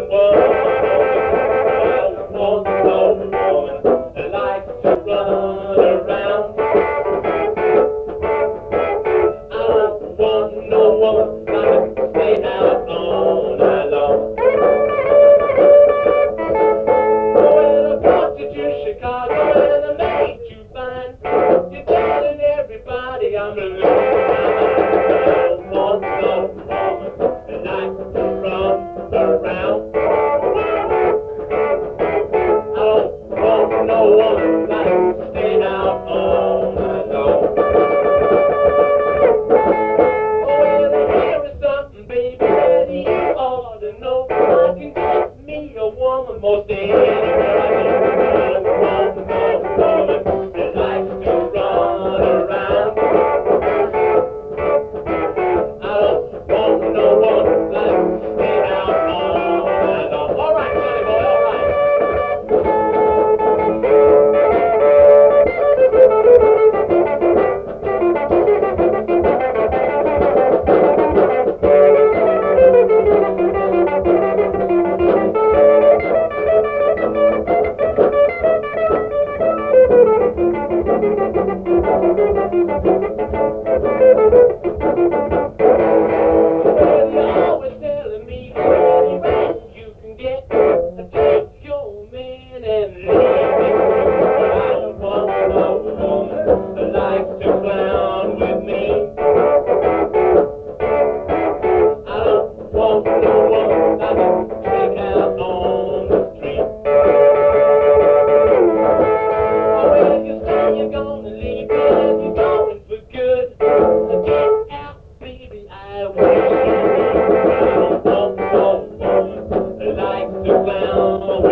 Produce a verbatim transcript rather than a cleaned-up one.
want no woman that likes to run around. I don't want no woman that can stay out all night long. Well, I brought you to Chicago and I made you fine. You're telling everybody I'm a loser. I don't want no woman that likes to run around. I don't want no woman that can stay out all night long. Oh, well, here is something, baby, that you ought to know. I can get me a woman most anywhere I go. I don't want no woman that likes to run around. I don't want no woman that can stay out all night long. All right, Johnny boy, all right. Well, you're always telling me any rest you can get. Take your man and leave me. I don't want no woman that likes to clown with me. I don't want no woman that can take out on the street. Oh, well, you say you're gonna leave me and you're going for good. So get out, baby, I want you. I don't want no woman that likes to clown